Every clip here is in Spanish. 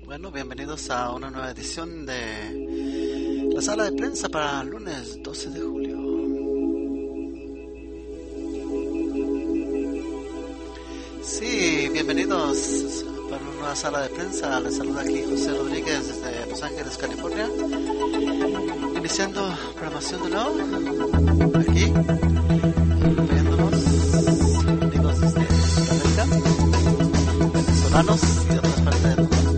Bueno, bienvenidos a una nueva edición de la sala de prensa para el lunes 12 de julio. Sí, bienvenidos para una nueva sala de prensa. Les saluda aquí José Rodríguez desde Los Ángeles, California. Iniciando programación de nuevo aquí, viéndonos amigos desde América, venezolanos y de otras partes del mundo.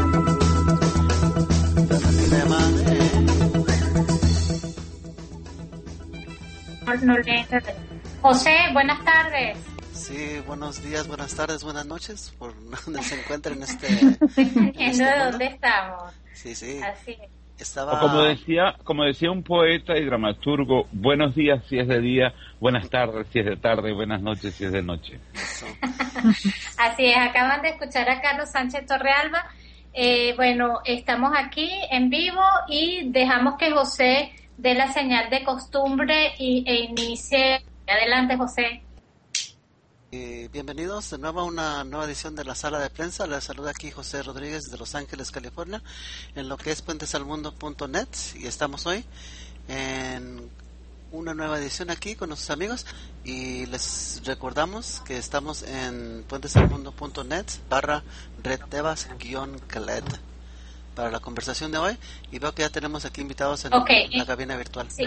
José, buenas tardes. Sí, buenos días, buenas tardes, buenas noches, por donde se encuentren Dependiendo de dónde estamos. Sí, sí. Así es. Estaba... O como decía un poeta y dramaturgo, buenos días si es de día, buenas tardes si es de tarde, buenas noches si es de noche. Eso. Así es, acaban de escuchar a Carlos Sánchez Torrealba. Bueno, estamos aquí en vivo y dejamos que José dé la señal de costumbre e inicie. Adelante, José. Bienvenidos de nuevo a una nueva edición de la sala de prensa. Les saluda aquí José Rodríguez de Los Ángeles, California, en lo que es puentesalmundo.net, y estamos hoy en una nueva edición aquí con nuestros amigos, y les recordamos que estamos en puentesalmundo.net /redtebas-clet para la conversación de hoy, y veo que ya tenemos aquí invitados en la cabina virtual. Sí.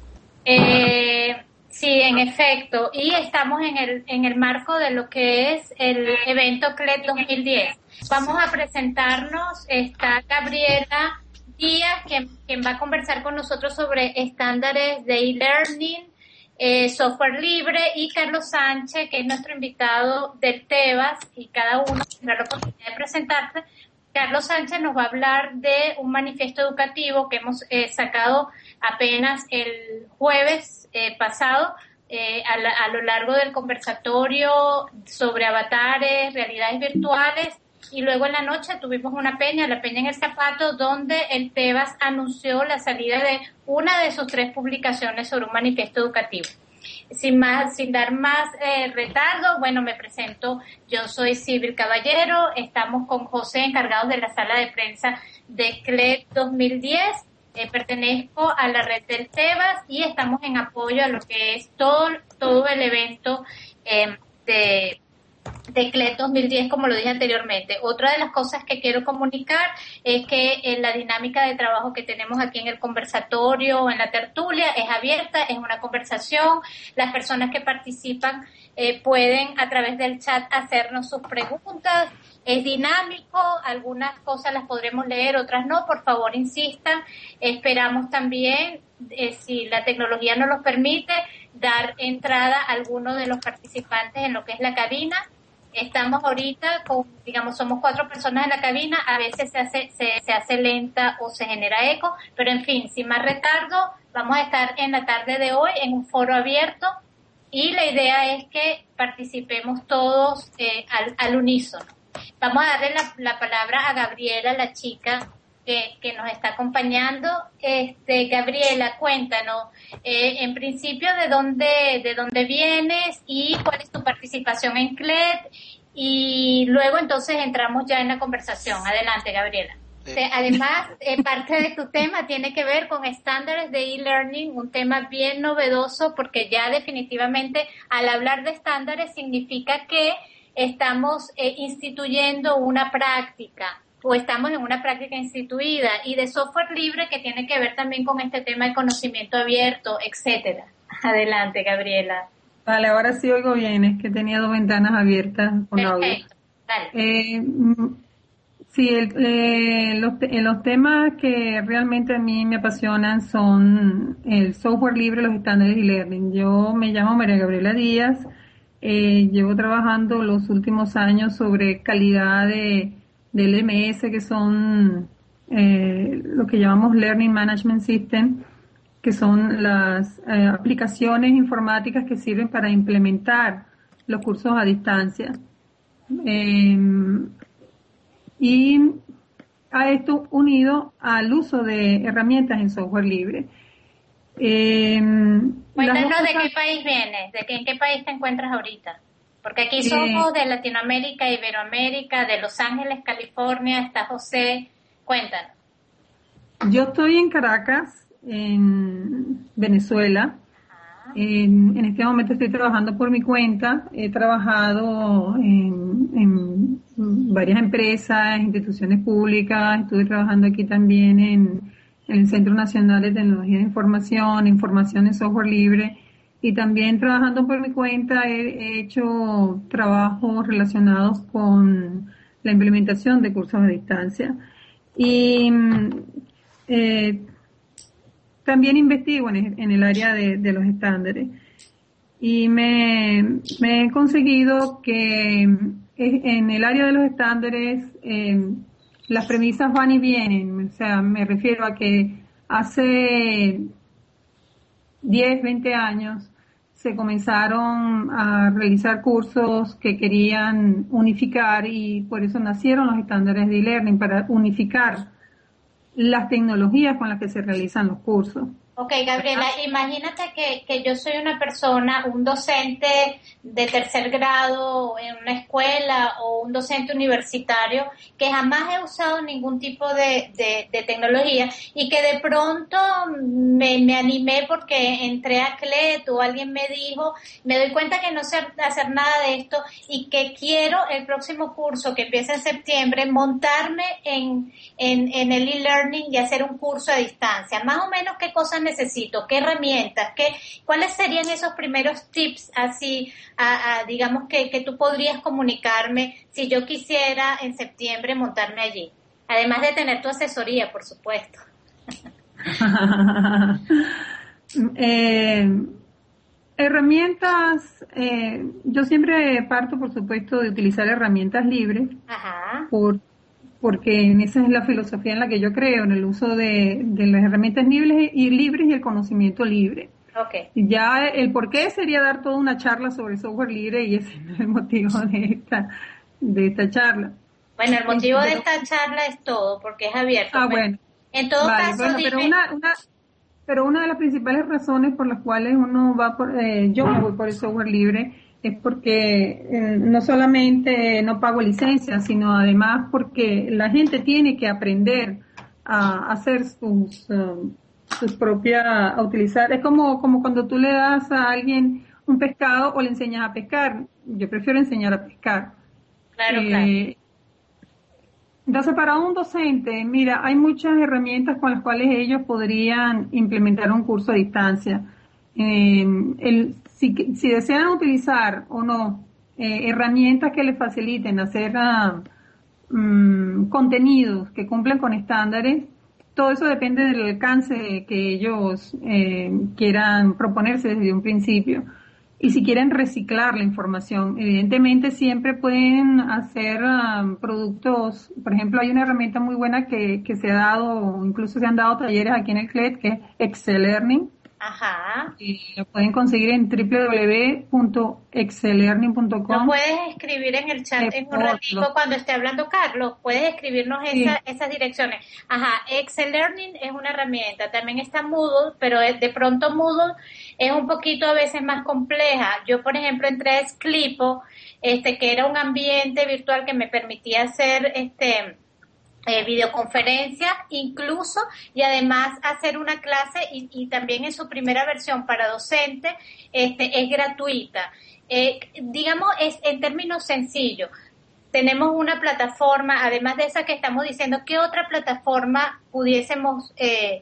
Sí, en efecto, y estamos en el marco de lo que es el evento CLET 2010. Vamos a presentarnos, está Gabriela Díaz, quien va a conversar con nosotros sobre estándares de e-learning, software libre, y Carlos Sánchez, que es nuestro invitado del TEBAS, y cada uno tendrá la oportunidad de presentarse. Carlos Sánchez nos va a hablar de un manifiesto educativo que hemos sacado apenas el jueves pasado, a lo largo del conversatorio sobre avatares, realidades virtuales, y luego en la noche tuvimos la peña en el zapato, donde el TEBAS anunció la salida de una de sus 3 publicaciones sobre un manifiesto educativo. Sin dar más retardo, bueno, me presento. Yo soy Sibyl Caballero, estamos con José, encargados de la sala de prensa de CLET 2010. Pertenezco a la red del TEBAS y estamos en apoyo a lo que es todo el evento de CLET 2010, como lo dije anteriormente. Otra de las cosas que quiero comunicar es que la dinámica de trabajo que tenemos aquí en el conversatorio, en la tertulia, es abierta, es una conversación. Las personas que participan pueden a través del chat hacernos sus preguntas. Es dinámico, algunas cosas las podremos leer, otras no. Por favor, insistan. Esperamos también, si la tecnología nos lo permite, dar entrada a algunos de los participantes en lo que es la cabina. Estamos ahorita somos 4 personas en la cabina, a veces se hace lenta o se genera eco, pero en fin, sin más retardo, vamos a estar en la tarde de hoy en un foro abierto, y la idea es que participemos todos al unísono. Vamos a darle la palabra a Gabriela, la chica que nos está acompañando. Gabriela, cuéntanos, en principio, de dónde vienes y cuál es tu participación en CLET, y luego entonces entramos ya en la conversación. Adelante, Gabriela. Además, parte de tu tema tiene que ver con estándares de e-learning, un tema bien novedoso, porque ya definitivamente al hablar de estándares significa que estamos instituyendo una práctica, o estamos en una práctica instituida, y de software libre, que tiene que ver también con este tema de conocimiento abierto, etcétera. Adelante, Gabriela. Vale, ahora sí oigo bien, es que tenía 2 ventanas abiertas con audio. Perfecto, dale. Sí, los temas que realmente a mí me apasionan son el software libre, los estándares de e-learning. Yo me llamo María Gabriela Díaz, llevo trabajando los últimos años sobre calidad de LMS, que son lo que llamamos Learning Management System, que son las aplicaciones informáticas que sirven para implementar los cursos a distancia. Y a esto unido al uso de herramientas en software libre. Cuéntanos de qué país vienes, en qué país te encuentras ahorita. Porque aquí somos de Latinoamérica, Iberoamérica, de Los Ángeles, California, está José. Cuéntanos. Yo estoy en Caracas, en Venezuela. En este momento estoy trabajando por mi cuenta. He trabajado en varias empresas, instituciones públicas. Estuve trabajando aquí también en el Centro Nacional de Tecnología de Información en software libre. Y también trabajando por mi cuenta he hecho trabajos relacionados con la implementación de cursos a distancia. Y también investigo en el área de los estándares. Y me he conseguido que en el área de los estándares las premisas van y vienen. O sea, me refiero a que hace 10, 20 años se comenzaron a realizar cursos que querían unificar y por eso nacieron los estándares de e-learning, para unificar las tecnologías con las que se realizan los cursos. Ok, Gabriela, imagínate que yo soy una persona, un docente de tercer grado en una escuela o un docente universitario que jamás he usado ningún tipo de tecnología y que de pronto me animé porque entré a CLET o alguien me dijo, me doy cuenta que no sé hacer nada de esto y que quiero el próximo curso que empieza en septiembre montarme en el e-learning y hacer un curso a distancia. Más o menos, ¿qué cosas necesito? ¿Qué herramientas? ¿Cuáles serían esos primeros tips así, digamos, que tú podrías comunicarme si yo quisiera en septiembre montarme allí? Además de tener tu asesoría, por supuesto. Herramientas, yo siempre parto, por supuesto, de utilizar herramientas libres. Ajá. Porque esa es la filosofía en la que yo creo, en el uso de las herramientas libres y el conocimiento libre. Okay. Ya el por qué sería dar toda una charla sobre software libre y ese es el motivo de esta charla. Bueno, el motivo de esta charla es todo, porque es abierto. Bueno. En todo caso, dime. Pero una de las principales razones por las cuales uno va yo me voy por el software libre es porque no solamente no pago licencia, sino además porque la gente tiene que aprender a hacer sus propias, a utilizar. Es como cuando tú le das a alguien un pescado o le enseñas a pescar. Yo prefiero enseñar a pescar. Claro. Entonces, para un docente, mira, hay muchas herramientas con las cuales ellos podrían implementar un curso a distancia. Si desean utilizar o no herramientas que les faciliten hacer contenidos que cumplan con estándares, todo eso depende del alcance que ellos quieran proponerse desde un principio. Y si quieren reciclar la información, evidentemente siempre pueden hacer productos. Por ejemplo, hay una herramienta muy buena que se ha dado, incluso se han dado talleres aquí en el CLET, que es ExcelLearning. Ajá. Y lo pueden conseguir en www.excellearning.com. Lo puedes escribir en el chat en un ratito cuando esté hablando Carlos. Puedes escribirnos esas direcciones. Ajá, ExcelLearning es una herramienta. También está Moodle, pero de pronto Moodle es un poquito a veces más compleja. Yo, por ejemplo, entré a Sclipo, que era un ambiente virtual que me permitía hacer videoconferencias incluso, y además hacer una clase y también en su primera versión para docentes es gratuita. Digamos, es en términos sencillos. Tenemos una plataforma, además de esa que estamos diciendo, ¿qué otra plataforma pudiésemos?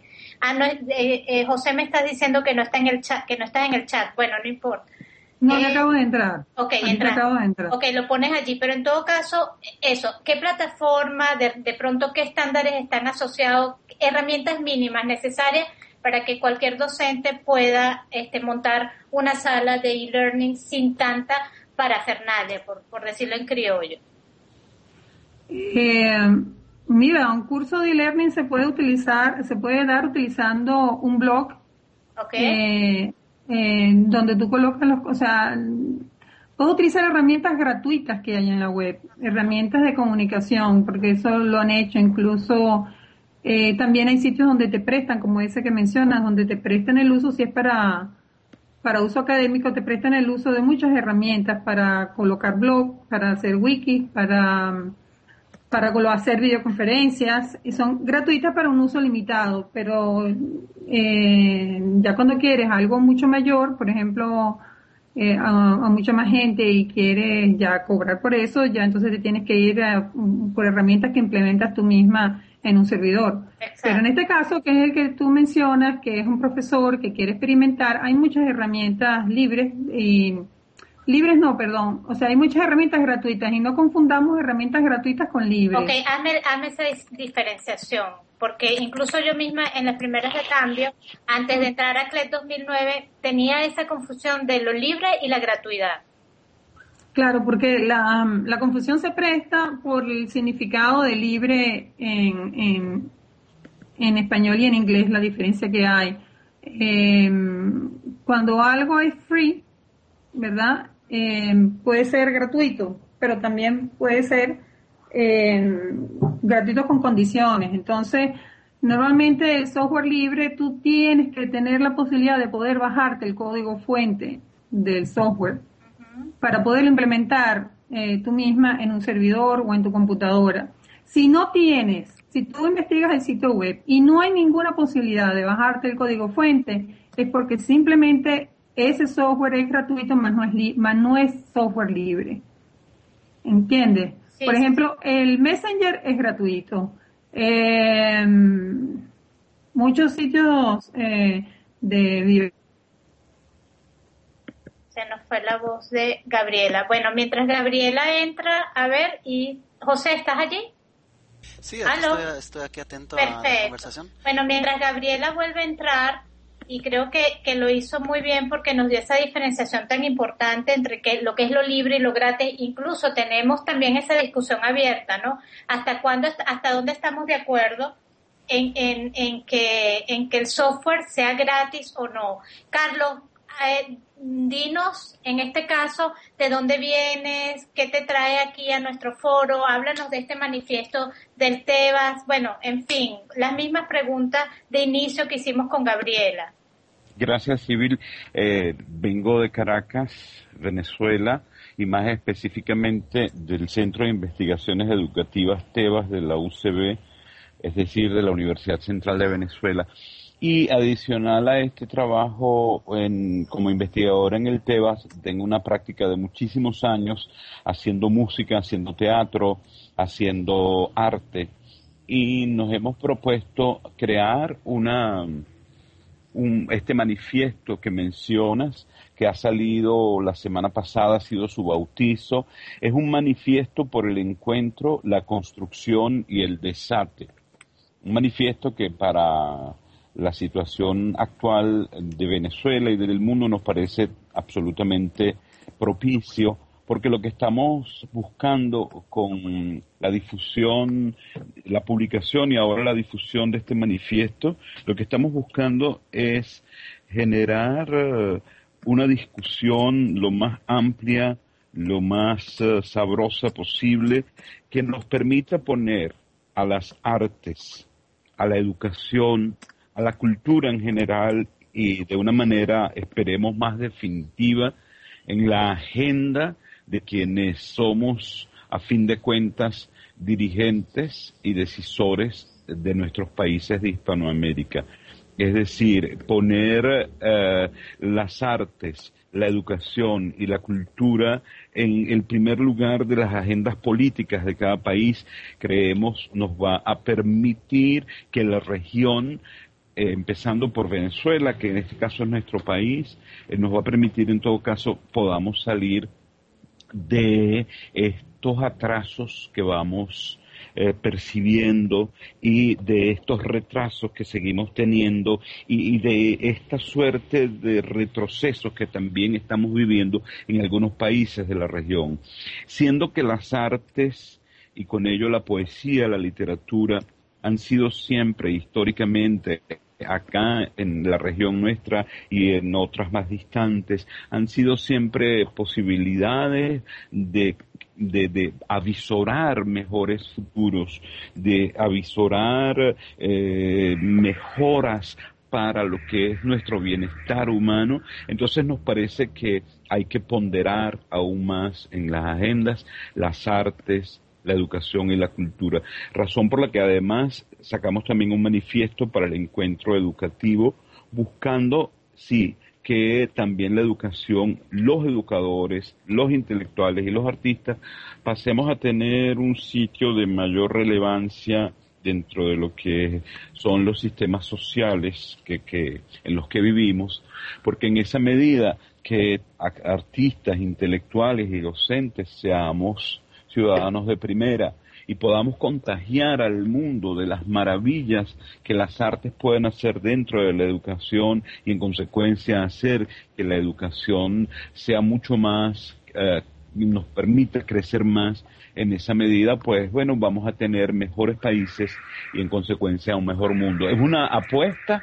José me está diciendo que no está en el chat, Bueno, no importa. No, le acabo de entrar. Ok, acabo de entrar. Ok, lo pones allí, pero en todo caso, ¿qué plataforma, de pronto qué estándares están asociados, herramientas mínimas necesarias para que cualquier docente pueda montar una sala de e-learning sin tanta parafernalia, por decirlo en criollo? Mira, un curso de e-learning se puede dar utilizando un blog. Okay. Donde tú colocas puedes utilizar herramientas gratuitas que hay en la web, herramientas de comunicación, porque eso lo han hecho. Incluso también hay sitios donde te prestan, como ese que mencionas, donde te prestan el uso si es para para uso académico te prestan el uso de muchas herramientas para colocar blog, para hacer wiki, para hacer videoconferencias, y son gratuitas para un uso limitado, pero ya cuando quieres algo mucho mayor, por ejemplo, a mucha más gente y quieres ya cobrar por eso, ya entonces te tienes que ir por herramientas que implementas tú misma en un servidor. Exacto. Pero en este caso, que es el que tú mencionas, que es un profesor que quiere experimentar, hay muchas herramientas libres o sea, hay muchas herramientas gratuitas y no confundamos herramientas gratuitas con libres. Ok, hazme esa diferenciación, porque incluso yo misma en las primeras de cambio, antes de entrar a CLED 2009, tenía esa confusión de lo libre y la gratuidad. Claro, porque la confusión se presta por el significado de libre en español y en inglés, la diferencia que hay. Cuando algo es free, ¿verdad? Puede ser gratuito, pero también puede ser gratuito con condiciones. Entonces, normalmente el software libre, tú tienes que tener la posibilidad de poder bajarte el código fuente del software para poderlo implementar tú misma en un servidor o en tu computadora. Si tú investigas el sitio web y no hay ninguna posibilidad de bajarte el código fuente, es porque simplemente ese software es gratuito, más no es software libre. ¿Entiendes? Sí, por ejemplo, el Messenger es gratuito. Muchos sitios de video. Se nos fue la voz de Gabriela. Bueno, mientras Gabriela entra, a ver, y José, ¿estás allí? Sí, estoy aquí atento a la conversación. Bueno, mientras Gabriela vuelve a entrar, y creo que lo hizo muy bien porque nos dio esa diferenciación tan importante entre lo que es lo libre y lo gratis. Incluso tenemos también esa discusión abierta, ¿no? Hasta dónde estamos de acuerdo en que el software sea gratis o no. Carlos, dinos en este caso de dónde vienes, qué te trae aquí a nuestro foro, háblanos de este manifiesto del Tebas, bueno, en fin, las mismas preguntas de inicio que hicimos con Gabriela. Gracias, Sibyl. Vengo de Caracas, Venezuela, y más específicamente del Centro de Investigaciones Educativas Tebas de la UCB, es decir, de la Universidad Central de Venezuela. Y adicional a este trabajo como investigadora en el Tebas, tengo una práctica de muchísimos años haciendo música, haciendo teatro, haciendo arte, y nos hemos propuesto crear este manifiesto que mencionas, que ha salido la semana pasada, ha sido su bautizo. Es un manifiesto por el encuentro, la construcción y el desate. Un manifiesto que para la situación actual de Venezuela y del mundo nos parece absolutamente propicio, porque lo que estamos buscando con la difusión, la publicación y ahora la difusión de este manifiesto, lo que estamos buscando es generar una discusión lo más amplia, lo más sabrosa posible, que nos permita poner a las artes, a la educación, a la cultura en general y de una manera, esperemos, más definitiva en la agenda de quienes somos, a fin de cuentas, dirigentes y decisores de nuestros países de Hispanoamérica. Es decir, poner las artes, la educación y la cultura en el primer lugar de las agendas políticas de cada país, creemos nos va a permitir que la región, empezando por Venezuela, que en este caso es nuestro país, nos va a permitir en todo caso podamos salir de estos atrasos que vamos percibiendo y de estos retrasos que seguimos teniendo y de esta suerte de retrocesos que también estamos viviendo en algunos países de la región, siendo que las artes y con ello la poesía, la literatura han sido siempre históricamente acá en la región nuestra y en otras más distantes, han sido siempre posibilidades de avisorar mejores futuros, de avisorar mejoras para lo que es nuestro bienestar humano, entonces nos parece que hay que ponderar aún más en las agendas las artes, la educación y la cultura. Razón por la que además sacamos también un manifiesto para el encuentro educativo, buscando, sí, que también la educación, los educadores, los intelectuales y los artistas pasemos a tener un sitio de mayor relevancia dentro de lo que son los sistemas sociales en los que vivimos, porque en esa medida que artistas, intelectuales y docentes seamos ciudadanos de primera y podamos contagiar al mundo de las maravillas que las artes pueden hacer dentro de la educación y en consecuencia hacer que la educación sea mucho más, nos permita crecer más en esa medida, pues bueno, vamos a tener mejores países y en consecuencia un mejor mundo. Es una apuesta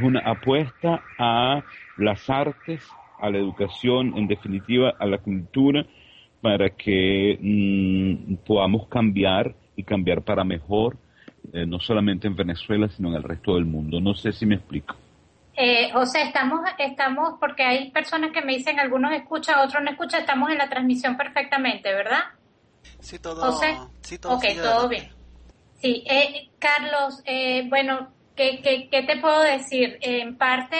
a las artes, a la educación, en definitiva a la cultura, para que podamos cambiar y cambiar para mejor, no solamente en Venezuela, sino en el resto del mundo. No sé si me explico. José, estamos, porque hay personas que me dicen, algunos escuchan, otros no escuchan, estamos en la transmisión perfectamente, ¿verdad? Sí, todo, José, sí, todo, okay, todo bien. Sí, Carlos, bueno, ¿qué te puedo decir? En parte,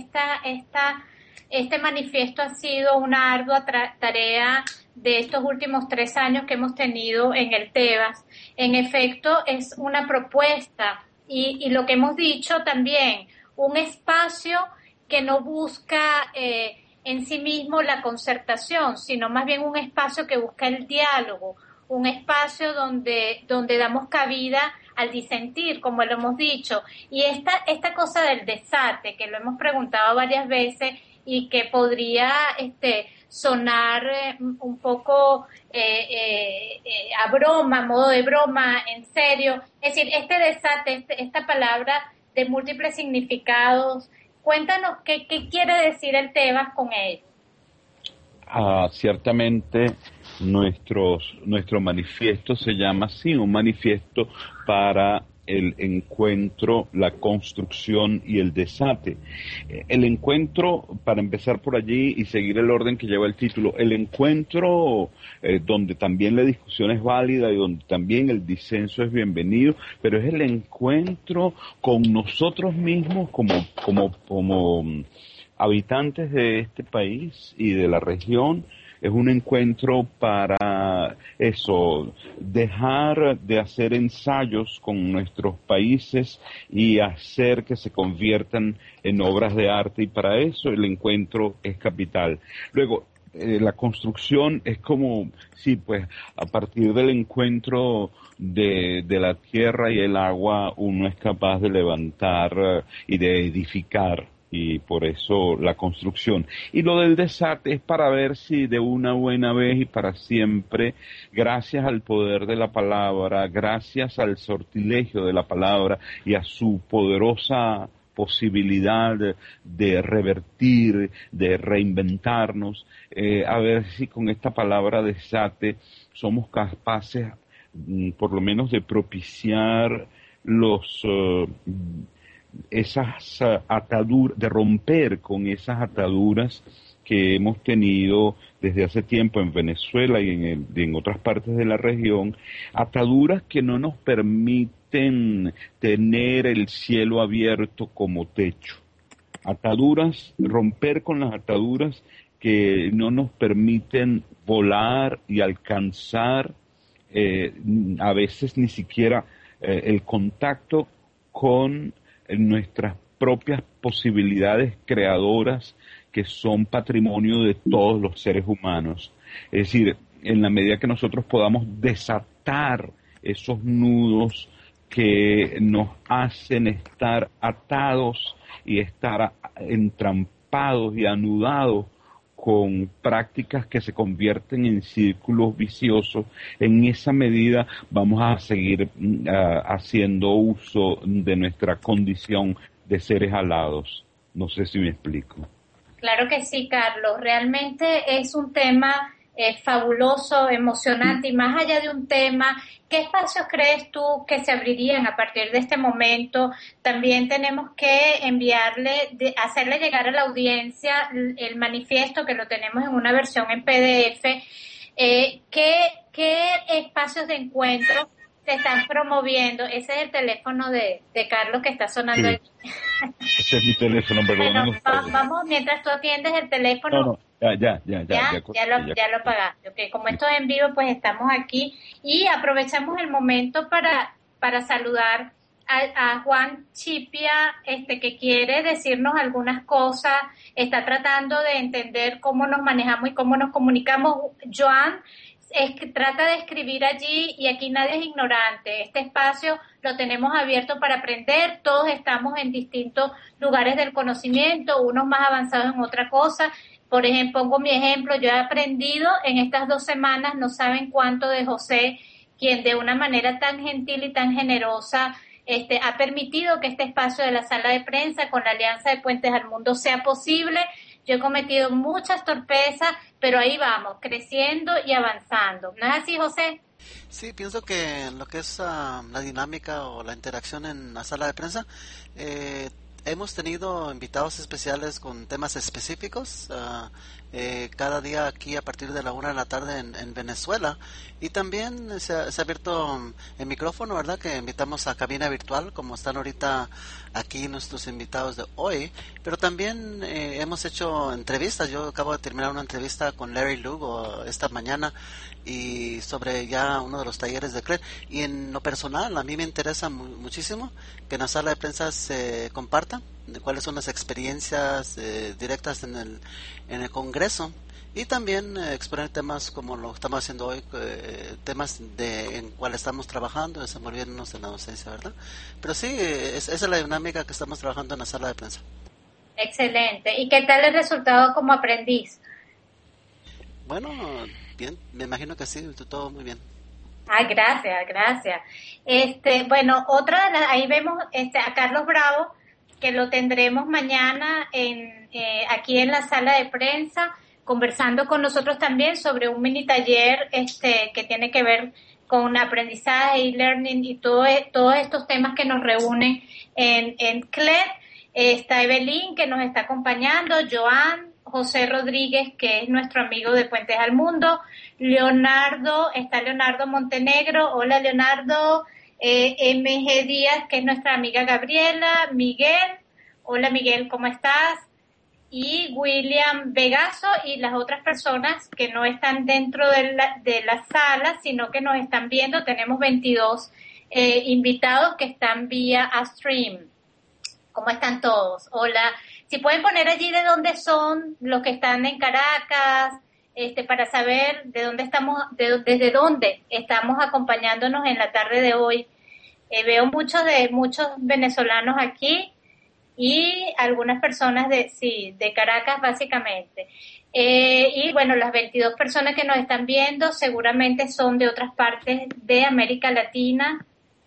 este manifiesto ha sido una ardua tarea de estos últimos 3 años que hemos tenido en el TEBAS. En efecto, es una propuesta y lo que hemos dicho también, un espacio que no busca en sí mismo la concertación, sino más bien un espacio que busca el diálogo, un espacio donde damos cabida al disentir, como lo hemos dicho. Y esta cosa del desate, que lo hemos preguntado varias veces y que podría sonar un poco a broma, a modo de broma, en serio. Es decir, este desate, esta palabra de múltiples significados, cuéntanos qué quiere decir el TEBAS con ello. Ciertamente nuestro manifiesto se llama así, un manifiesto para el encuentro, la construcción y el desate. El encuentro, para empezar por allí y seguir el orden que lleva el título, el encuentro donde también la discusión es válida y donde también el disenso es bienvenido, pero es el encuentro con nosotros mismos como habitantes de este país y de la región. Es un encuentro para eso, dejar de hacer ensayos con nuestros países y hacer que se conviertan en obras de arte, y para eso el encuentro es capital. Luego, la construcción es como, sí, pues a partir del encuentro de la tierra y el agua uno es capaz de levantar y de edificar. Y por eso la construcción. Y lo del desate es para ver si de una buena vez y para siempre, gracias al poder de la palabra, gracias al sortilegio de la palabra y a su poderosa posibilidad de revertir, de reinventarnos, a ver si con esta palabra desate somos capaces, por lo menos, de propiciar esas ataduras, de romper con esas ataduras que hemos tenido desde hace tiempo en Venezuela y en otras partes de la región, ataduras que no nos permiten tener el cielo abierto como techo, romper con las ataduras que no nos permiten volar y alcanzar a veces ni siquiera el contacto con nuestras propias posibilidades creadoras que son patrimonio de todos los seres humanos. Es decir, en la medida que nosotros podamos desatar esos nudos que nos hacen estar atados y estar entrampados y anudados con prácticas que se convierten en círculos viciosos, en esa medida vamos a seguir haciendo uso de nuestra condición de seres alados. No sé si me explico. Claro que sí, Carlos. Realmente es un tema fabuloso, emocionante, y más allá de un tema, ¿qué espacios crees tú que se abrirían a partir de este momento? También tenemos que hacerle llegar a la audiencia el manifiesto, que lo tenemos en una versión en PDF. ¿Qué espacios de encuentro se están promoviendo? Ese es el teléfono de Carlos que está sonando ahí. Ese es mi teléfono, perdón. Bueno, vamos, mientras tú atiendes el teléfono. No, ya lo pagaste. Okay. Como esto es en vivo, pues estamos aquí y aprovechamos el momento para saludar a Juan Chipia, que quiere decirnos algunas cosas, está tratando de entender cómo nos manejamos y cómo nos comunicamos. Joan trata de escribir allí, y aquí nadie es ignorante. Este espacio lo tenemos abierto para aprender, todos estamos en distintos lugares del conocimiento, unos más avanzados en otra cosa. Por ejemplo, pongo mi ejemplo, yo he aprendido en estas 2 semanas, no saben cuánto, de José, quien de una manera tan gentil y tan generosa ha permitido que este espacio de la sala de prensa con la Alianza de Puentes al Mundo sea posible. Yo he cometido muchas torpezas, pero ahí vamos, creciendo y avanzando. ¿No es así, José? Sí, pienso que lo que es la dinámica o la interacción en la sala de prensa, hemos tenido invitados especiales con temas específicos cada día aquí a partir de la 1 de la tarde en Venezuela, y también se ha abierto el micrófono, ¿verdad? Que invitamos a cabina virtual, como están ahorita aquí nuestros invitados de hoy, pero también hemos hecho entrevistas. Yo acabo de terminar una entrevista con Larry Lugo esta mañana, y sobre ya uno de los talleres de CLED, y en lo personal a mí me interesa muchísimo que en la sala de prensa se comparta de cuáles son las experiencias directas en el Congreso, y también exponer temas como lo estamos haciendo hoy, temas en cuales estamos trabajando, desenvolviéndonos en la docencia, ¿verdad? Pero sí, esa es la dinámica que estamos trabajando en la sala de prensa. Excelente. ¿Y qué tal el resultado como aprendiz? Bueno, bien, me imagino que sí, todo muy bien. Ay, gracias. Bueno, ahí vemos a Carlos Bravo, que lo tendremos mañana aquí en la sala de prensa, conversando con nosotros también sobre un mini taller que tiene que ver con aprendizaje y learning y todos estos temas que nos reúnen en CLED. Está Evelyn, que nos está acompañando, Joan, José Rodríguez, que es nuestro amigo de Puentes al Mundo, Leonardo Montenegro, hola Leonardo, MG Díaz, que es nuestra amiga Gabriela, Miguel, hola Miguel, ¿cómo estás? Y William Vegaso, y las otras personas que no están dentro de la sala, sino que nos están viendo. Tenemos 22 invitados que están vía stream. ¿Cómo están todos? Hola. Si pueden poner allí de dónde son los que están en Caracas, para saber de dónde estamos, desde dónde estamos acompañándonos en la tarde de hoy. Veo muchos venezolanos aquí y algunas personas de Caracas básicamente. Y bueno, las 22 personas que nos están viendo seguramente son de otras partes de América Latina.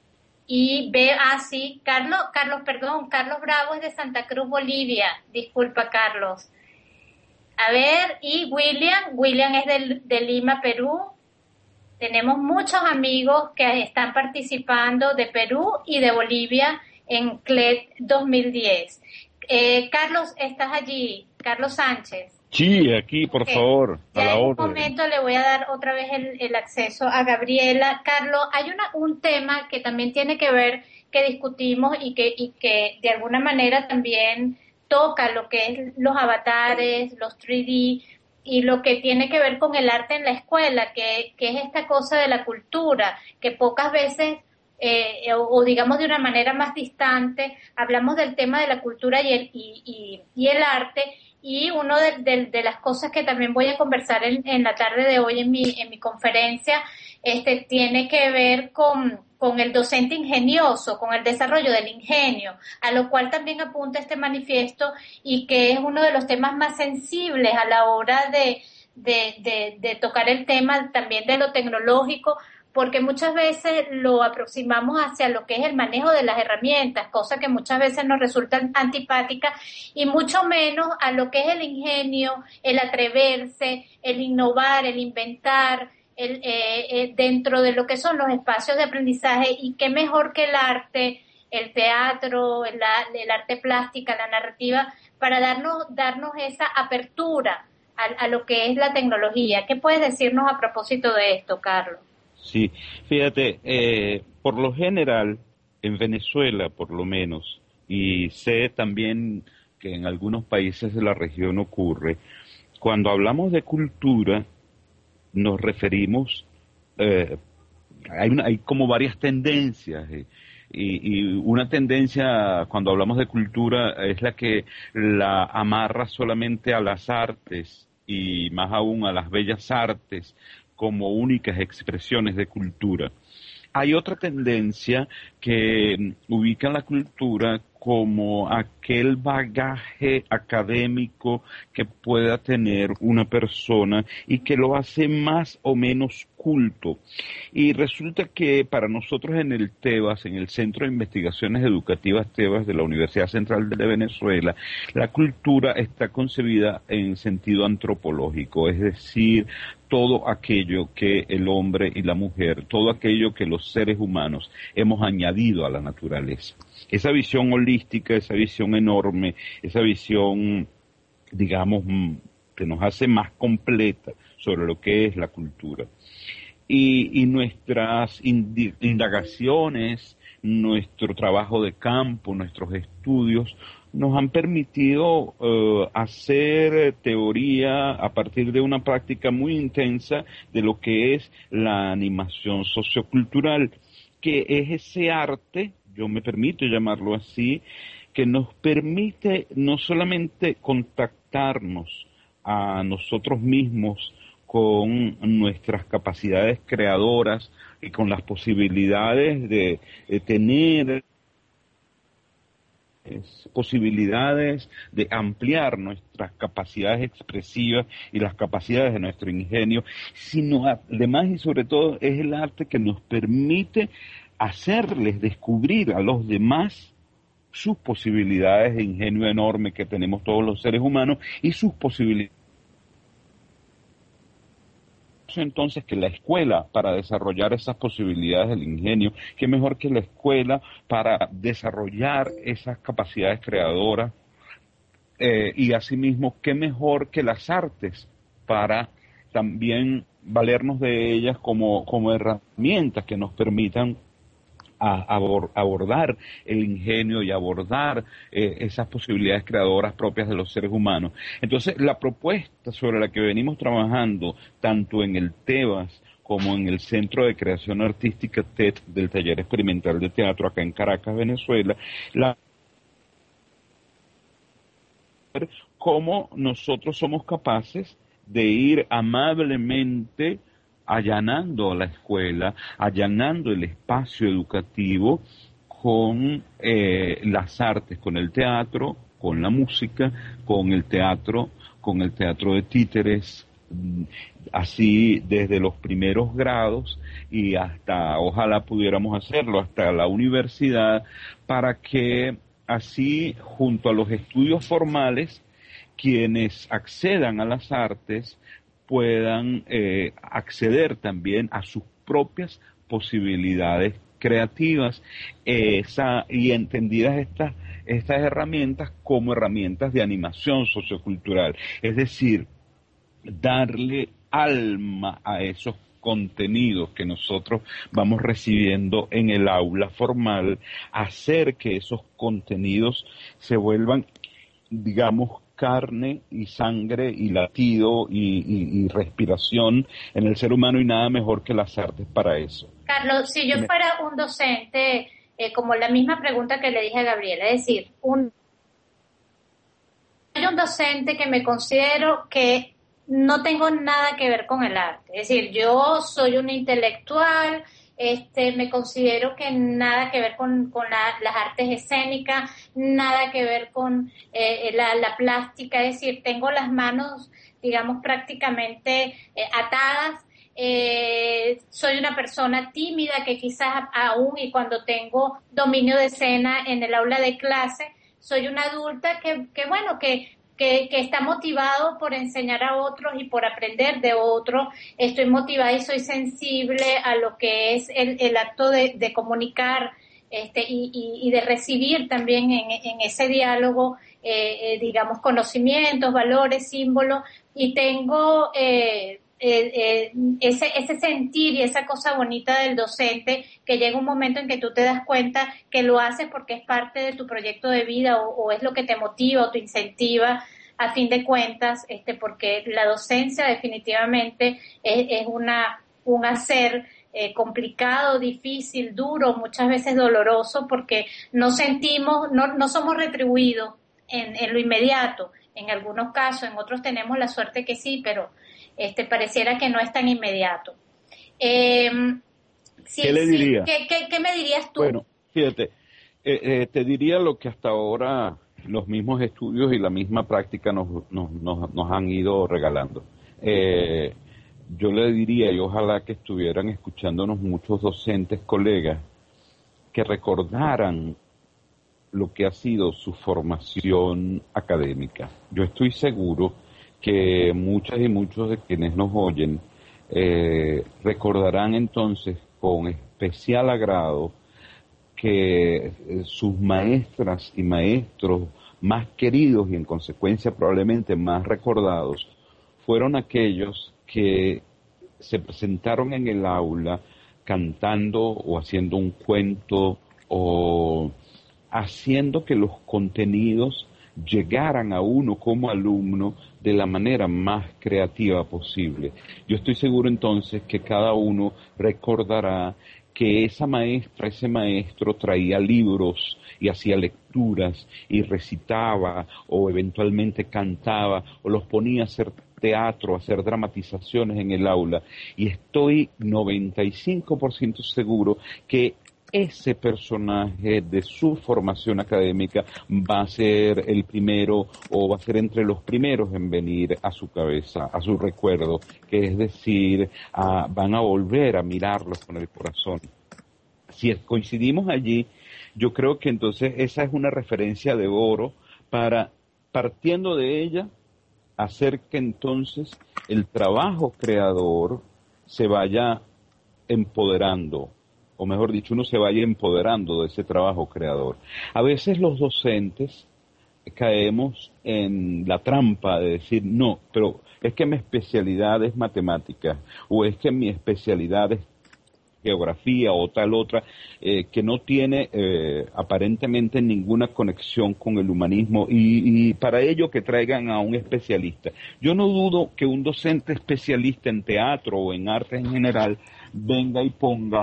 Y Carlos Bravo es de Santa Cruz, Bolivia. Disculpa, Carlos. A ver, y William es de Lima, Perú. Tenemos muchos amigos que están participando de Perú y de Bolivia en CLED 2010. Carlos, ¿estás allí? Carlos Sánchez. Sí, aquí, por favor, a la orden. En un momento le voy a dar otra vez el acceso a Gabriela. Carlos, hay un tema que también tiene que ver, que discutimos y que de alguna manera también toca lo que es los avatares, los 3D y lo que tiene que ver con el arte en la escuela, que es esta cosa de la cultura, que pocas veces, o digamos de una manera más distante, hablamos del tema de la cultura y el arte. Y uno de las cosas que también voy a conversar en la tarde de hoy en mi conferencia, tiene que ver con el docente ingenioso, con el desarrollo del ingenio, a lo cual también apunta este manifiesto, y que es uno de los temas más sensibles a la hora de tocar el tema también de lo tecnológico, porque muchas veces lo aproximamos hacia lo que es el manejo de las herramientas, cosa que muchas veces nos resulta antipática, y mucho menos a lo que es el ingenio, el atreverse, el innovar, el inventar, dentro de lo que son los espacios de aprendizaje. Y qué mejor que el arte, el teatro, el arte plástica, la narrativa, para darnos esa apertura a lo que es la tecnología. ¿Qué puedes decirnos a propósito de esto, Carlos? Sí, fíjate, por lo general, en Venezuela por lo menos, y sé también que en algunos países de la región ocurre, cuando hablamos de cultura, nos referimos, hay como varias tendencias, y una tendencia cuando hablamos de cultura es la que la amarra solamente a las artes y más aún a las bellas artes como únicas expresiones de cultura. Hay otra tendencia que ubica la cultura como aquel bagaje académico que pueda tener una persona y que lo hace más o menos culto. Y resulta que para nosotros en el TEBAS, en el Centro de Investigaciones Educativas TEBAS de la Universidad Central de Venezuela, la cultura está concebida en sentido antropológico, es decir, todo aquello que el hombre y la mujer, todo aquello que los seres humanos hemos añadido a la naturaleza. Esa visión holística, esa visión enorme, esa visión, digamos, que nos hace más completa sobre lo que es la cultura. Y nuestras indagaciones, nuestro trabajo de campo, nuestros estudios, nos han permitido hacer teoría a partir de una práctica muy intensa de lo que es la animación sociocultural, que es ese arte, yo me permito llamarlo así, que nos permite no solamente contactarnos a nosotros mismos con nuestras capacidades creadoras y con las posibilidades de tener posibilidades de ampliar nuestras capacidades expresivas y las capacidades de nuestro ingenio, sino además y sobre todo es el arte que nos permite hacerles descubrir a los demás sus posibilidades de ingenio enorme que tenemos todos los seres humanos y sus posibilidades. Entonces que la escuela para desarrollar esas posibilidades del ingenio, qué mejor que la escuela para desarrollar esas capacidades creadoras y asimismo qué mejor que las artes para también valernos de ellas como herramientas que nos permitan abordar el ingenio y abordar esas posibilidades creadoras propias de los seres humanos. Entonces, la propuesta sobre la que venimos trabajando, tanto en el TEBAS como en el Centro de Creación Artística TED del Taller Experimental de Teatro acá en Caracas, Venezuela, cómo nosotros somos capaces de ir amablemente allanando la escuela, allanando el espacio educativo con las artes, con el teatro, con la música, con el teatro de títeres, así desde los primeros grados y hasta, ojalá pudiéramos hacerlo, hasta la universidad, para que así, junto a los estudios formales, quienes accedan a las artes puedan acceder también a sus propias posibilidades creativas y entendidas estas herramientas como herramientas de animación sociocultural, es decir, darle alma a esos contenidos que nosotros vamos recibiendo en el aula formal, hacer que esos contenidos se vuelvan, digamos, carne y sangre y latido y respiración en el ser humano, y nada mejor que las artes para eso. Carlos, si yo fuera un docente, como la misma pregunta que le dije a Gabriela, es decir, hay un docente que me considero que no tengo nada que ver con el arte, es decir, yo soy una intelectual, me considero que nada que ver con las artes escénicas, nada que ver con la plástica, es decir, tengo las manos, digamos, prácticamente atadas, soy una persona tímida que quizás aún y cuando tengo dominio de escena en el aula de clase, soy una adulta que está motivado por enseñar a otros y por aprender de otros. Estoy motivada y soy sensible a lo que es el acto de comunicar y de recibir también en ese diálogo, digamos, conocimientos, valores, símbolos, y tengo ese sentir y esa cosa bonita del docente, que llega un momento en que tú te das cuenta que lo haces porque es parte de tu proyecto de vida o es lo que te motiva o te incentiva a fin de cuentas, porque la docencia definitivamente es un hacer complicado, difícil, duro, muchas veces doloroso, porque no somos retribuidos en lo inmediato. En algunos casos, en otros tenemos la suerte que sí, pero pareciera que no es tan inmediato. ¿Qué le diría? ¿Qué me dirías tú? Bueno, fíjate, te diría lo que hasta ahora los mismos estudios y la misma práctica nos han ido regalando. Yo le diría, y ojalá que estuvieran escuchándonos muchos docentes, colegas, que recordaran lo que ha sido su formación académica. Yo estoy seguro que muchas y muchos de quienes nos oyen recordarán entonces con especial agrado que sus maestras y maestros más queridos y en consecuencia probablemente más recordados fueron aquellos que se presentaron en el aula cantando o haciendo un cuento o haciendo que los contenidos llegaran a uno como alumno de la manera más creativa posible. Yo estoy seguro entonces que cada uno recordará que esa maestra, ese maestro traía libros y hacía lecturas y recitaba o eventualmente cantaba o los ponía a hacer teatro, a hacer dramatizaciones en el aula, y estoy 95% seguro que ese personaje de su formación académica va a ser el primero o va a ser entre los primeros en venir a su cabeza, a su recuerdo, que es decir, van a volver a mirarlos con el corazón. Si coincidimos allí, yo creo que entonces esa es una referencia de oro para, partiendo de ella, hacer que entonces el trabajo creador se vaya empoderando, o mejor dicho, uno se vaya empoderando de ese trabajo creador. A veces los docentes caemos en la trampa de decir, no, pero es que mi especialidad es matemática, o es que mi especialidad es geografía o tal otra, que no tiene aparentemente ninguna conexión con el humanismo, y para ello que traigan a un especialista. Yo no dudo que un docente especialista en teatro o en artes en general venga y ponga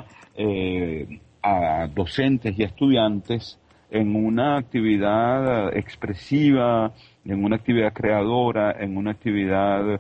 a docentes y estudiantes en una actividad expresiva, en una actividad creadora, en una actividad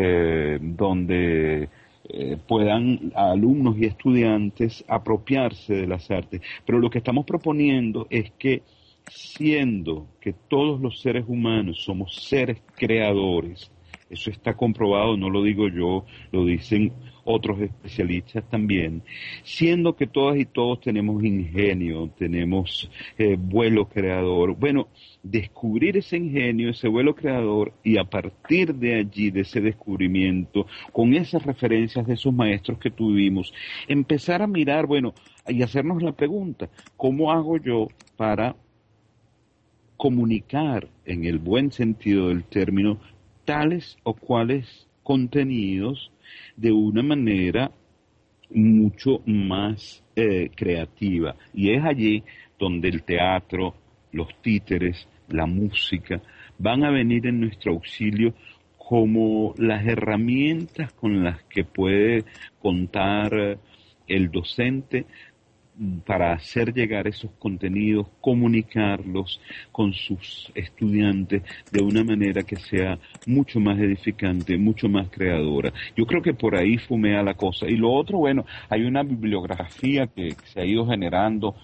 donde puedan alumnos y estudiantes apropiarse de las artes. Pero lo que estamos proponiendo es que, siendo que todos los seres humanos somos seres creadores, eso está comprobado, no lo digo yo, lo dicen otros especialistas también, siendo que todas y todos tenemos ingenio, tenemos vuelo creador, bueno, descubrir ese ingenio, ese vuelo creador, y a partir de allí, de ese descubrimiento, con esas referencias de esos maestros que tuvimos, empezar a mirar, bueno, y hacernos la pregunta, ¿cómo hago yo para comunicar, en el buen sentido del término, tales o cuales contenidos de una manera mucho más creativa? Y es allí donde el teatro, los títeres, la música van a venir en nuestro auxilio como las herramientas con las que puede contar el docente para hacer llegar esos contenidos, comunicarlos con sus estudiantes de una manera que sea mucho más edificante, mucho más creadora. Yo creo que por ahí fumea la cosa. Y lo otro, bueno, hay una bibliografía que se ha ido generando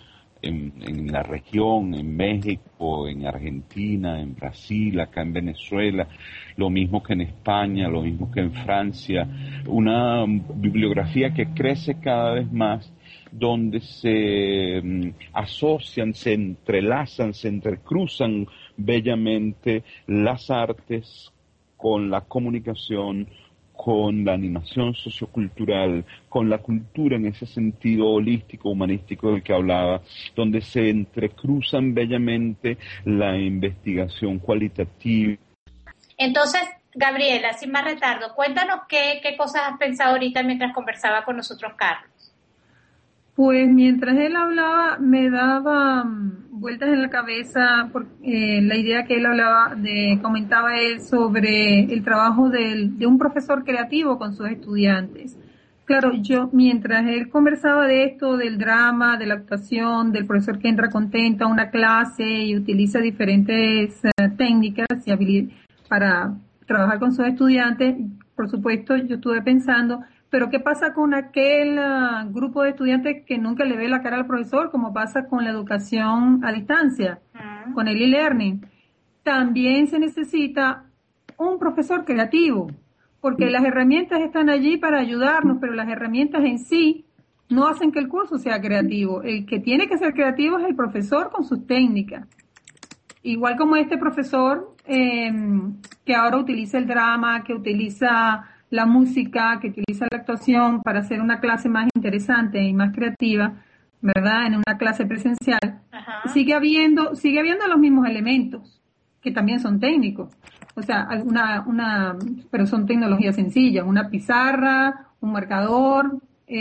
en la región, en México, en Argentina, en Brasil, acá en Venezuela, lo mismo que en España, lo mismo que en Francia, una bibliografía que crece cada vez más, donde se asocian, se entrelazan, se entrecruzan bellamente las artes con la comunicación, con la animación sociocultural, con la cultura en ese sentido holístico, humanístico del que hablaba, donde se entrecruzan bellamente la investigación cualitativa. Entonces, Gabriela, sin más retardo, cuéntanos qué cosas has pensado ahorita mientras conversaba con nosotros, Carlos. Pues mientras él hablaba me daba vueltas en la cabeza la idea que él comentaba él sobre el trabajo de un profesor creativo con sus estudiantes. Claro, mientras él conversaba de esto, del drama, de la actuación, del profesor que entra contento a una clase y utiliza diferentes técnicas y habilidades para trabajar con sus estudiantes, por supuesto yo estuve pensando, pero ¿qué pasa con aquel grupo de estudiantes que nunca le ve la cara al profesor, como pasa con la educación a distancia, con el e-learning? También se necesita un profesor creativo, porque las herramientas están allí para ayudarnos, pero las herramientas en sí no hacen que el curso sea creativo. El que tiene que ser creativo es el profesor con sus técnicas. Igual como este profesor que ahora utiliza el drama, que utiliza la música, que utiliza la actuación para hacer una clase más interesante y más creativa, ¿verdad? En una clase presencial, sigue habiendo los mismos elementos, que también son técnicos. O sea, pero son tecnologías sencillas, una pizarra, un marcador,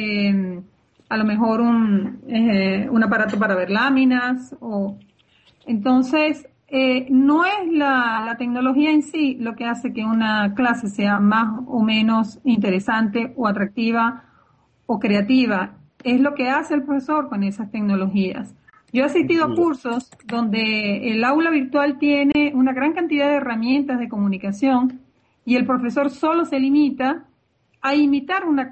a lo mejor un aparato para ver láminas, entonces, no es la tecnología en sí lo que hace que una clase sea más o menos interesante o atractiva o creativa, es lo que hace el profesor con esas tecnologías. Yo he asistido a cursos donde el aula virtual tiene una gran cantidad de herramientas de comunicación y el profesor solo se limita a imitar una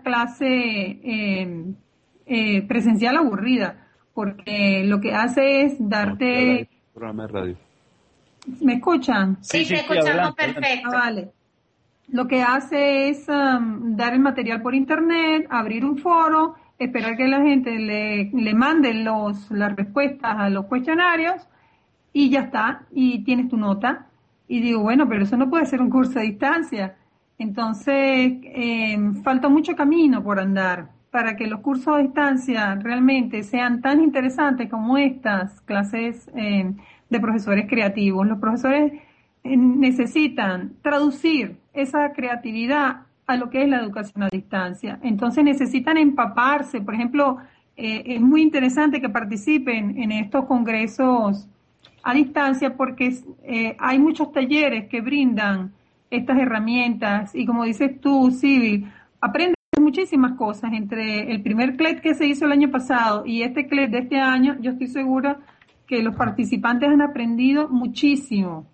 clase presencial aburrida, porque lo que hace es darte... Programa de radio. ¿Me escuchan? Sí, te escuchamos perfecto. Vale. Lo que hace es dar el material por internet, abrir un foro, esperar que la gente le mande las respuestas a los cuestionarios y ya está, y tienes tu nota. Y digo, bueno, pero eso no puede ser un curso a distancia. Entonces, falta mucho camino por andar para que los cursos a distancia realmente sean tan interesantes como estas clases de profesores creativos. Los profesores necesitan traducir esa creatividad a lo que es la educación a distancia. Entonces necesitan empaparse. Por ejemplo, es muy interesante que participen en estos congresos a distancia porque hay muchos talleres que brindan estas herramientas y como dices tú, Sibyl, aprendes muchísimas cosas. Entre el primer CLET que se hizo el año pasado y este CLET de este año, yo estoy segura que los participantes han aprendido muchísimo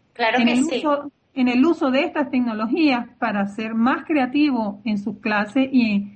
en el uso de estas tecnologías para ser más creativos en sus clases y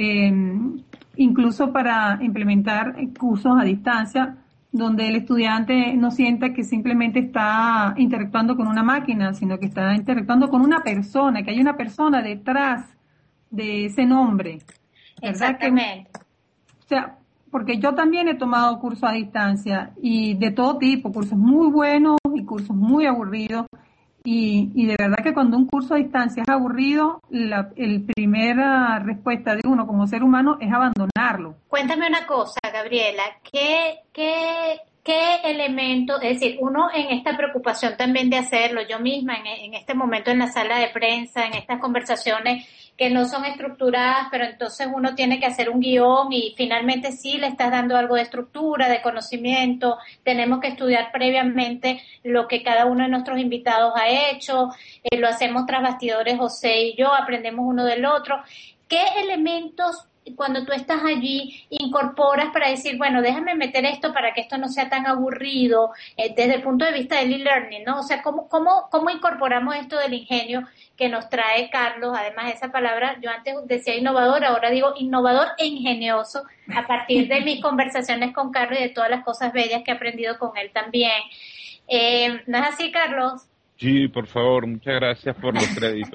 incluso para implementar cursos a distancia donde el estudiante no sienta que simplemente está interactuando con una máquina, sino que está interactuando con una persona, que hay una persona detrás de ese nombre. ¿Verdad? Exactamente. O sea, porque yo también he tomado cursos a distancia y de todo tipo, cursos muy buenos y cursos muy aburridos. Y de verdad que cuando un curso a distancia es aburrido, el primera respuesta de uno como ser humano es abandonarlo. Cuéntame una cosa, Gabriela, ¿qué elemento, es decir, uno en esta preocupación también de hacerlo, yo misma en este momento en la sala de prensa, en estas conversaciones que no son estructuradas, pero entonces uno tiene que hacer un guión y finalmente sí le estás dando algo de estructura, de conocimiento, tenemos que estudiar previamente lo que cada uno de nuestros invitados ha hecho, lo hacemos tras bastidores José y yo, aprendemos uno del otro. ¿Qué elementos cuando tú estás allí, incorporas para decir, bueno, déjame meter esto para que esto no sea tan aburrido, desde el punto de vista del e-learning, ¿no? O sea, ¿cómo incorporamos esto del ingenio que nos trae Carlos? Además de esa palabra, yo antes decía innovador, ahora digo innovador e ingenioso, a partir de mis conversaciones con Carlos y de todas las cosas bellas que he aprendido con él también. ¿No es así, Carlos? Sí, por favor, muchas gracias por los créditos.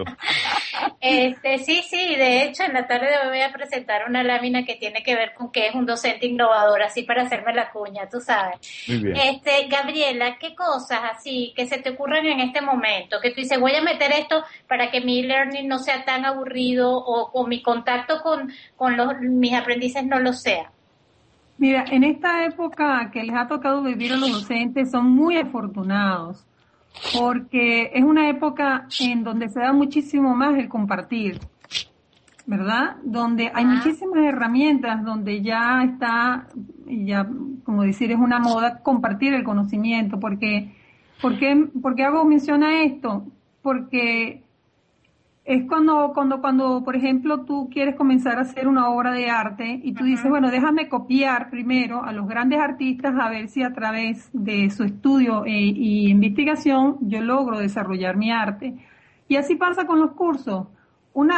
Sí, de hecho en la tarde de hoy voy a presentar una lámina que tiene que ver con qué es un docente innovador, así para hacerme la cuña, tú sabes. Muy bien. Gabriela, ¿qué cosas así que se te ocurren en este momento? Que tú dices, voy a meter esto para que mi e-learning no sea tan aburrido o mi contacto con mis aprendices no lo sea. Mira, en esta época que les ha tocado vivir a los docentes son muy afortunados, porque es una época en donde se da muchísimo más el compartir, ¿verdad? Donde hay muchísimas herramientas, donde ya está, como decir, es una moda compartir el conocimiento. ¿Por qué hago mención a esto? Porque es cuando, por ejemplo, tú quieres comenzar a hacer una obra de arte y tú dices, bueno, déjame copiar primero a los grandes artistas a ver si a través de su estudio y investigación yo logro desarrollar mi arte. Y así pasa con los cursos. Un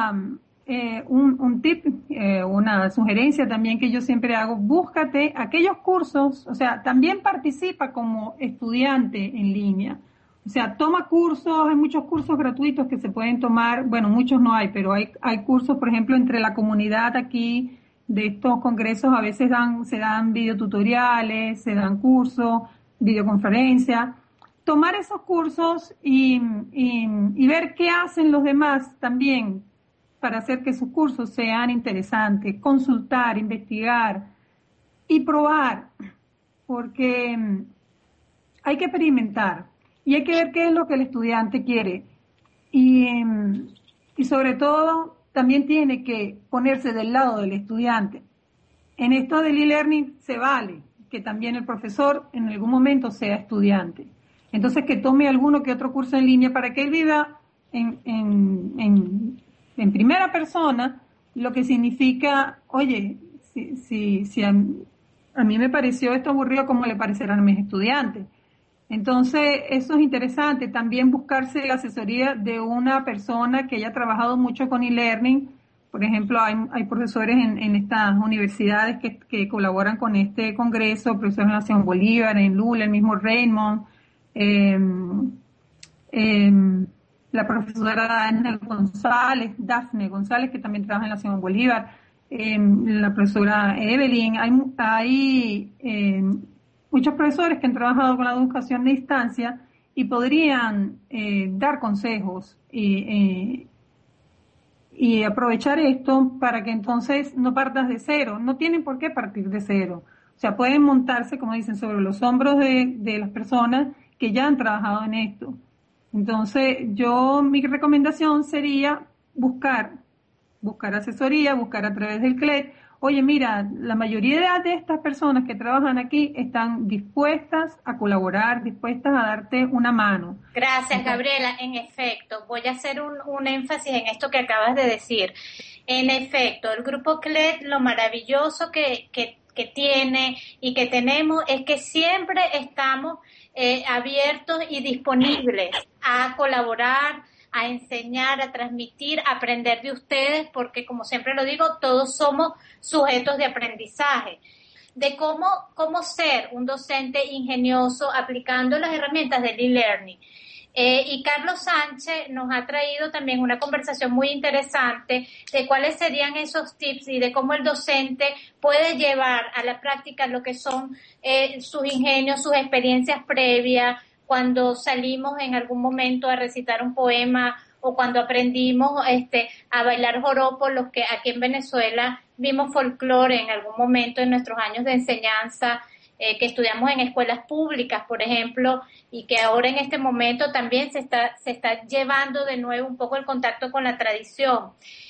tip, una sugerencia también que yo siempre hago, búscate aquellos cursos, o sea, también participa como estudiante en línea. O sea, toma cursos, hay muchos cursos gratuitos que se pueden tomar, bueno, muchos no hay, pero hay cursos, por ejemplo, entre la comunidad aquí de estos congresos, a veces se dan videotutoriales, se dan cursos, videoconferencias. Tomar esos cursos y ver qué hacen los demás también para hacer que sus cursos sean interesantes, consultar, investigar y probar, porque hay que experimentar. Y hay que ver qué es lo que el estudiante quiere. Y sobre todo, también tiene que ponerse del lado del estudiante. En esto del e-learning se vale que también el profesor en algún momento sea estudiante. Entonces, que tome alguno que otro curso en línea para que él viva en primera persona lo que significa, oye, si a mí me pareció esto aburrido, ¿cómo le parecerán a mis estudiantes? Entonces, eso es interesante. También buscarse la asesoría de una persona que haya trabajado mucho con e-learning. Por ejemplo, hay profesores en estas universidades que colaboran con este congreso, profesores en la Simón Bolívar, en Lula, el mismo Raymond, la profesora Dafne González, que también trabaja en la Simón Bolívar, la profesora Evelyn. Hay muchos profesores que han trabajado con la educación de distancia y podrían dar consejos y aprovechar esto para que entonces no partas de cero. No tienen por qué partir de cero. O sea, pueden montarse, como dicen, sobre los hombros de las personas que ya han trabajado en esto. Entonces, mi recomendación sería buscar asesoría, buscar a través del CLED. Oye, mira, la mayoría de estas personas que trabajan aquí están dispuestas a colaborar, dispuestas a darte una mano. Gracias, Gabriela. En efecto, voy a hacer un énfasis en esto que acabas de decir. En efecto, el grupo CLED, lo maravilloso que tiene y que tenemos es que siempre estamos abiertos y disponibles a colaborar, a enseñar, a transmitir, a aprender de ustedes, porque como siempre lo digo, todos somos sujetos de aprendizaje, de cómo ser un docente ingenioso aplicando las herramientas del e-learning. Y Carlos Sánchez nos ha traído también una conversación muy interesante de cuáles serían esos tips y de cómo el docente puede llevar a la práctica lo que son sus ingenios, sus experiencias previas, cuando salimos en algún momento a recitar un poema o cuando aprendimos a bailar joropo, los que aquí en Venezuela vimos folclore en algún momento en nuestros años de enseñanza, que estudiamos en escuelas públicas, por ejemplo, y que ahora en este momento también se está llevando de nuevo un poco el contacto con la tradición.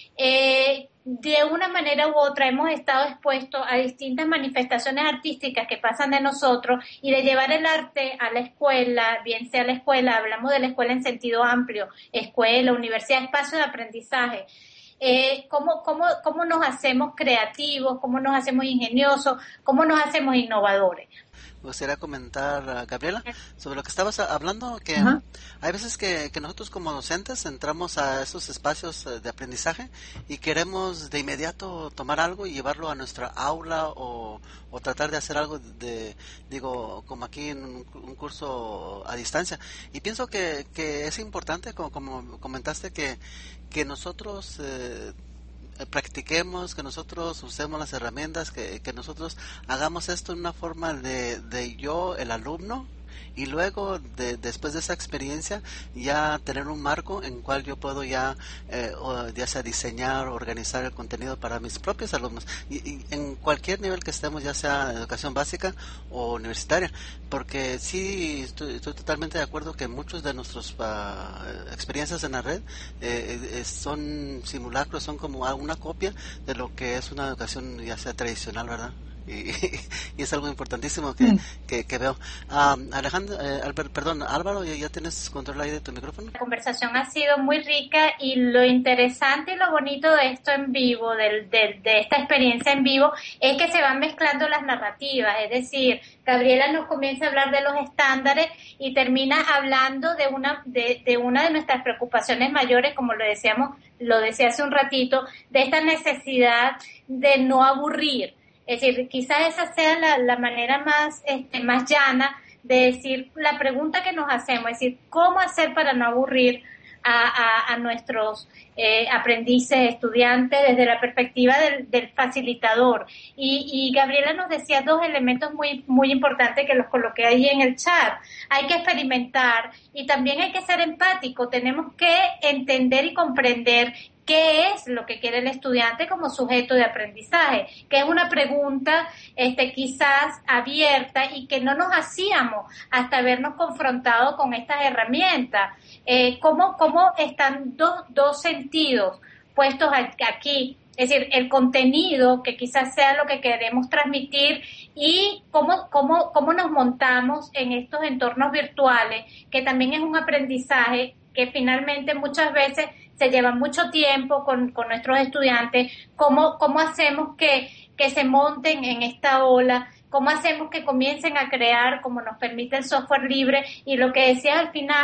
De una manera u otra hemos estado expuestos a distintas manifestaciones artísticas que pasan de nosotros y de llevar el arte a la escuela, bien sea la escuela, hablamos de la escuela en sentido amplio, escuela, universidad, espacio de aprendizaje. cómo nos hacemos creativos, cómo nos hacemos ingeniosos, cómo nos hacemos innovadores. Me gustaría comentar, Gabriela, sobre lo que estabas hablando, que hay veces que nosotros como docentes entramos a esos espacios de aprendizaje y queremos de inmediato tomar algo y llevarlo a nuestra aula o tratar de hacer algo como aquí en un curso a distancia. Y pienso que es importante, como comentaste, que nosotros practiquemos, que nosotros usemos las herramientas, que nosotros hagamos esto en una forma de yo, el alumno, y luego después de esa experiencia ya tener un marco en cual yo puedo ya sea diseñar o organizar el contenido para mis propios alumnos y en cualquier nivel que estemos, ya sea educación básica o universitaria, porque sí estoy totalmente de acuerdo que muchos de nuestras experiencias en la red son simulacros, son como una copia de lo que es una educación ya sea tradicional, ¿verdad? Y es algo importantísimo que veo. Álvaro, ¿ya tienes control ahí de tu micrófono? La conversación ha sido muy rica y lo interesante y lo bonito de esto en vivo, de esta experiencia en vivo, es que se van mezclando las narrativas, es decir, Gabriela nos comienza a hablar de los estándares y termina hablando de una de nuestras preocupaciones mayores, como lo decía hace un ratito, de esta necesidad de no aburrir. Es decir, quizás esa sea la manera más llana de decir la pregunta que nos hacemos, es decir, ¿cómo hacer para no aburrir a nuestros aprendices, estudiantes, desde la perspectiva del facilitador? Y Gabriela nos decía dos elementos muy, muy importantes que los coloqué ahí en el chat. Hay que experimentar y también hay que ser empático. Tenemos que entender y comprender qué es lo que quiere el estudiante como sujeto de aprendizaje, que es una pregunta quizás abierta y que no nos hacíamos hasta habernos confrontado con estas herramientas. ¿Cómo están dos sentidos puestos aquí? Es decir, el contenido, que quizás sea lo que queremos transmitir, y cómo nos montamos en estos entornos virtuales, que también es un aprendizaje que finalmente muchas veces se lleva mucho tiempo con nuestros estudiantes. ¿Cómo hacemos que se monten en esta ola? ¿Cómo hacemos que comiencen a crear como nos permite el software libre? Y lo que decías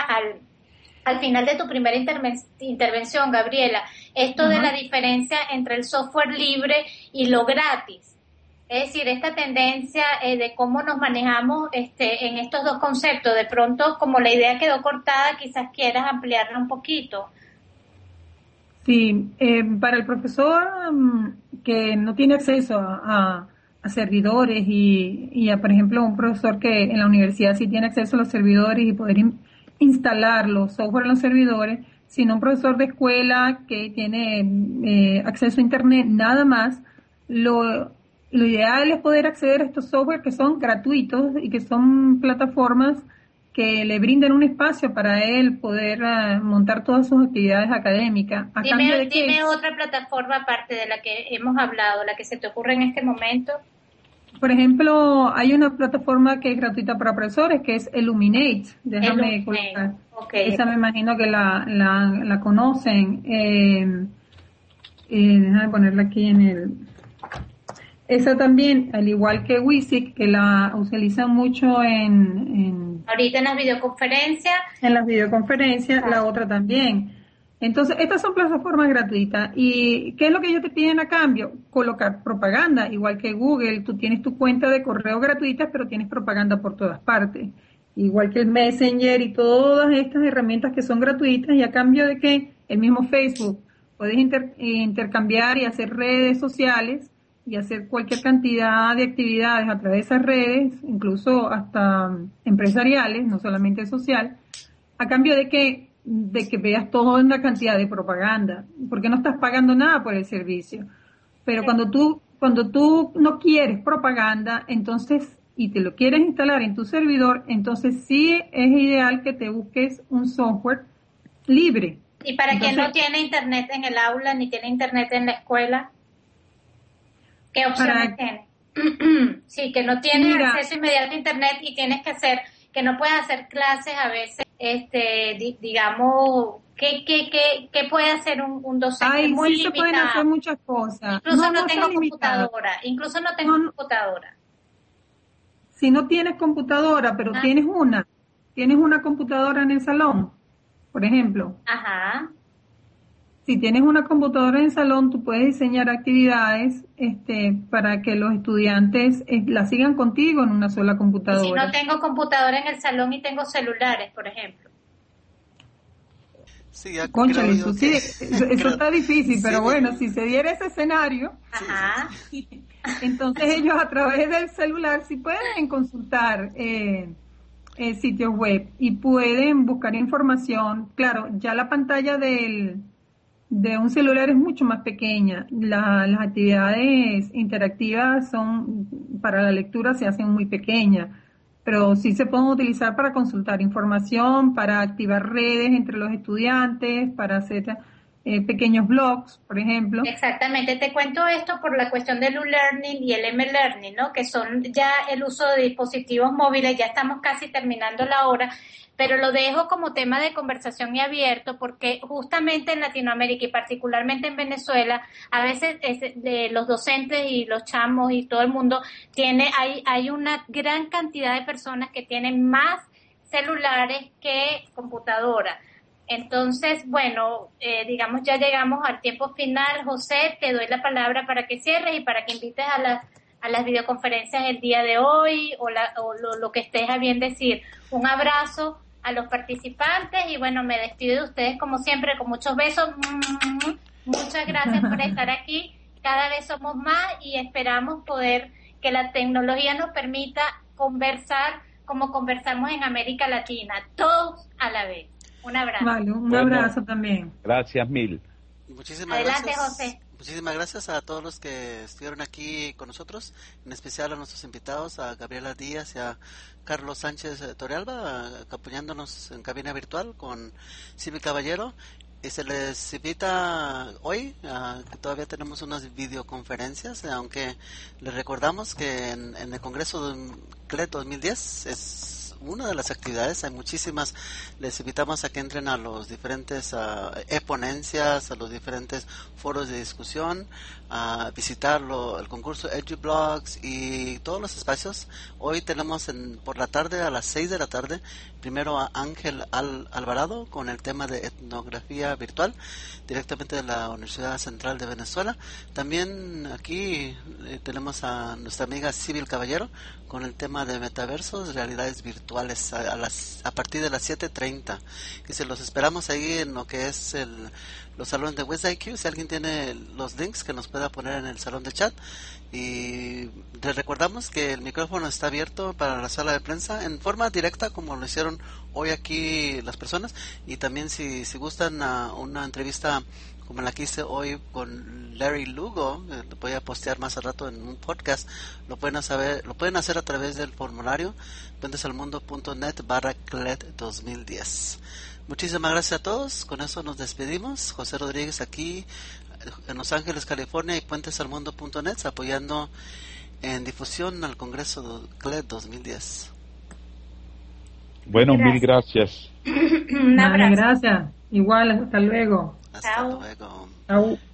al final de tu primera intervención, Gabriela, esto de la diferencia entre el software libre y lo gratis. Es decir, esta tendencia de cómo nos manejamos en estos dos conceptos. De pronto, como la idea quedó cortada, quizás quieras ampliarla un poquito. Sí, para el profesor que no tiene acceso a servidores y por ejemplo, un profesor que en la universidad sí tiene acceso a los servidores y poder instalar los software en los servidores, sino un profesor de escuela que tiene acceso a internet nada más, lo ideal es poder acceder a estos software que son gratuitos y que son plataformas que le brinden un espacio para él poder montar todas sus actividades académicas. Dime otra plataforma aparte de la que hemos hablado, la que se te ocurre en este momento. Por ejemplo, hay una plataforma que es gratuita para profesores, que es Elluminate. Déjame colocar. Okay. Esa me imagino que la conocen. Déjame ponerla aquí en el... Esa también, al igual que Wizig, que la utilizan mucho ahorita en las videoconferencias. En las videoconferencias, la otra también. Entonces, estas son plataformas gratuitas. ¿Y qué es lo que ellos te piden a cambio? Colocar propaganda, igual que Google. Tú tienes tu cuenta de correo gratuita, pero tienes propaganda por todas partes. Igual que el Messenger y todas estas herramientas que son gratuitas, y a cambio de que el mismo Facebook, puedes intercambiar y hacer redes sociales y hacer cualquier cantidad de actividades a través de esas redes, incluso hasta empresariales, no solamente social, a cambio de que veas toda una cantidad de propaganda, porque no estás pagando nada por el servicio. Pero cuando tú no quieres propaganda, entonces, y te lo quieres instalar en tu servidor, entonces sí es ideal que te busques un software libre. ¿Y para quien no tiene internet en el aula ni tiene internet en la escuela? ¿Qué opciones tiene? Sí, que no tienes acceso inmediato a internet y tienes que no puedes hacer clases a veces, digamos, ¿Qué puede hacer un docente? Ay, Muy sí se pueden limitado. hacer muchas cosas. Incluso no está tengo limitado. computadora. Incluso no tengo computadora. Si no tienes computadora, pero tienes una computadora en el salón, por ejemplo. Ajá. Si tienes una computadora en el salón, tú puedes diseñar actividades para que los estudiantes las sigan contigo en una sola Y si computadora. no tengo computadora en el salón y tengo celulares, por ejemplo. Sí, ya Cónchale, creo yo eso está difícil, sí, pero bueno, si se diera ese escenario, Ajá. entonces ellos a través del celular sí pueden consultar sitios web y pueden buscar información. Claro, ya la pantalla de un celular es mucho más pequeña. Las actividades interactivas para la lectura se hacen muy pequeñas, pero sí se pueden utilizar para consultar información, para activar redes entre los estudiantes, para hacer pequeños blogs, por ejemplo. Exactamente, te cuento esto por la cuestión del U-Learning y el M-Learning, ¿no? Que son ya el uso de dispositivos móviles, ya estamos casi terminando la hora, pero lo dejo como tema de conversación y abierto porque justamente en Latinoamérica y particularmente en Venezuela, a veces los docentes y los chamos y todo el mundo hay una gran cantidad de personas que tienen más celulares que computadoras. Entonces, bueno, digamos ya llegamos al tiempo final. José, te doy la palabra para que cierres y para que invites a las videoconferencias el día de hoy o lo que estés a bien decir. Un abrazo a los participantes y bueno, me despido de ustedes como siempre con muchos besos. Muchas gracias por estar aquí. Cada vez somos más y esperamos poder que la tecnología nos permita conversar como conversamos en América Latina, todos a la vez. Un abrazo. Vale, un abrazo también. Gracias mil. Muchísimas Adelante, gracias. José. Muchísimas gracias a todos los que estuvieron aquí con nosotros, en especial a nuestros invitados, a Gabriela Díaz y a Carlos Sánchez Torrealba, apoyándonos en cabina virtual con Silvia Caballero. Y se les invita hoy, que todavía tenemos unas videoconferencias, aunque les recordamos que en el Congreso CLED 2010 es una de las actividades, hay muchísimas. Les invitamos a que entren a los diferentes ponencias, a los diferentes foros de discusión, a visitar el concurso EduBlogs y todos los espacios. Hoy tenemos por la tarde, a las 6 de la tarde, primero a Ángel Alvarado con el tema de etnografía virtual, directamente de la Universidad Central de Venezuela. También aquí tenemos a nuestra amiga Sibyl Caballero con el tema de metaversos, realidades virtuales, a partir de las 7:30. Y se los esperamos ahí en lo que es los salones de WestIQ. Si alguien tiene los links, que nos pueda poner en el salón de chat. Y les recordamos que el micrófono está abierto para la sala de prensa en forma directa, como lo hicieron hoy aquí las personas. Y también si gustan una entrevista como la que hice hoy con Larry Lugo, lo voy a postear más al rato en un podcast, lo pueden hacer a través del formulario puentesalmundo.net/CLED 2010. Muchísimas gracias a todos, con eso nos despedimos. José Rodríguez aquí en Los Ángeles, California, y puentesalmundo.net apoyando en difusión al Congreso CLED 2010. Bueno, mil gracias. Un abrazo. Gracias. Igual, hasta luego. Hasta luego. Chao.